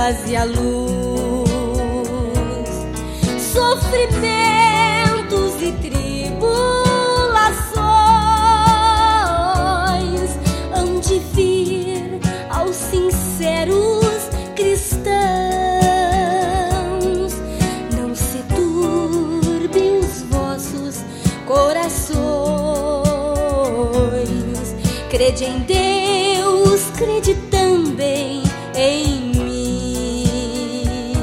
trevas e a luz, sofrimentos e tribulações hão de vir aos sinceros cristãos. Não se turbem os vossos corações. Crede em Deus, crede também em mim.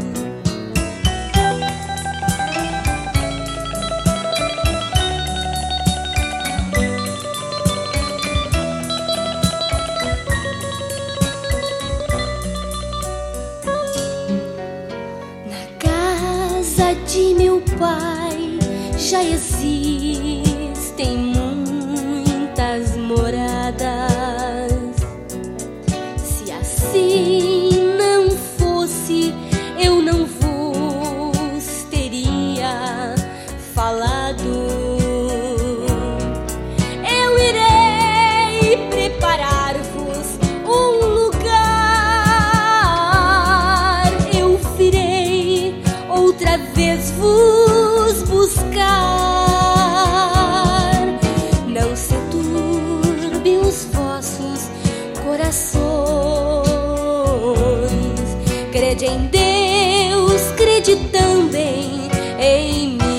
Na casa de meu pai já existem muitas moradas. Se assim não fosse, eu não vos teria falado. Eu irei preparar-vos um lugar. Eu virei outra vez vos buscar. Não se turbe os vossos corações. Crede em Deus, crede também em mim.